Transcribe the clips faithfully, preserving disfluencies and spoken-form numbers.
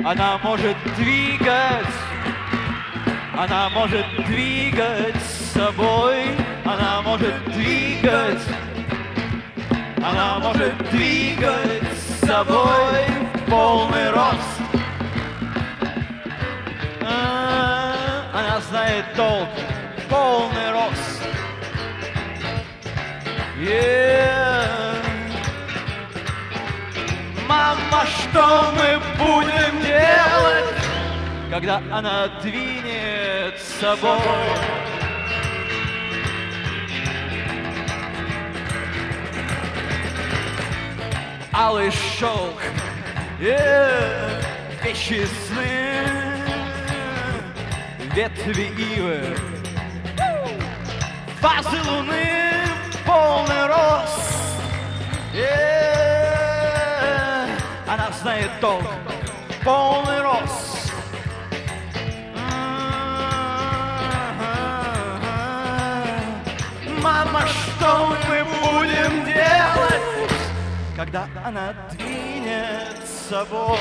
Она может двигать, она может двигать собой, она может двигать, она может двигать собой в полный рост. А, она знает толк, полный рост. Yeah. Мама, что мы будем делать, когда она двинет собой? Алый шелк, yeah, вещи сны, ветви ивы, фазы луны, полный рост. Yeah. Она знает толк, полный рост. Мама, что мы будем делать, когда она двинет собой?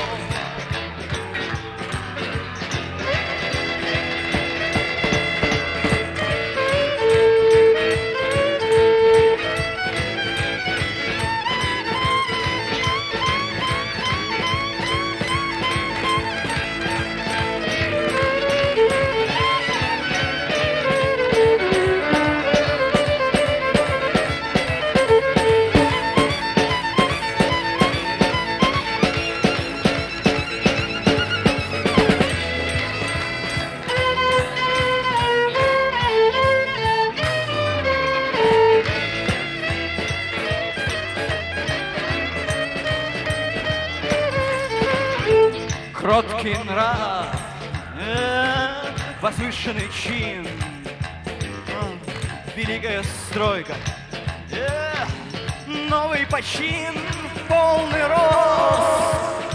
Кроткий нрав, э, возвышенный чин, э, великая стройка, э, новый почин, полный рост.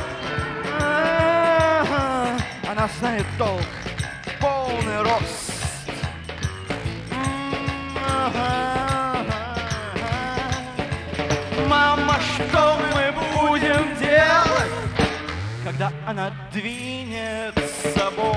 Э, она знает толк, полный рост. Мама, что мы будем делать, когда она двинет собой?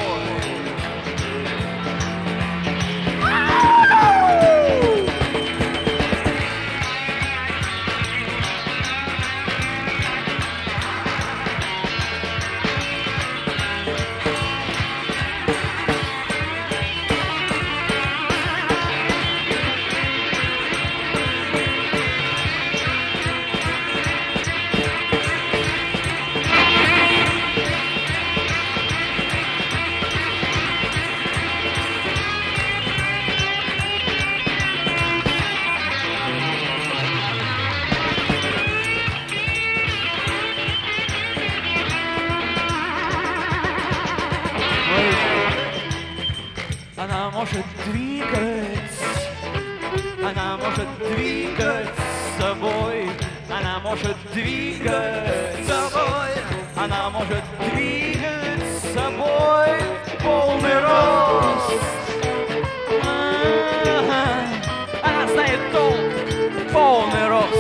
Она может двигать, она может двигать собой, она может двигать собой, она может двигать собой полный рост. Она знает толк, полный рост.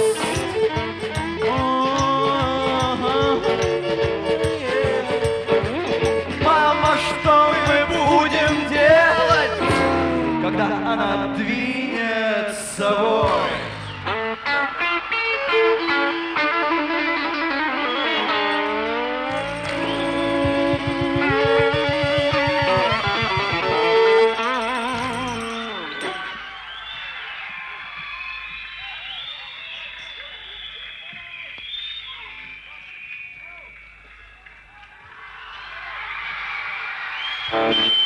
Мама, что мы будем делать, когда она двинет собой? Thank you.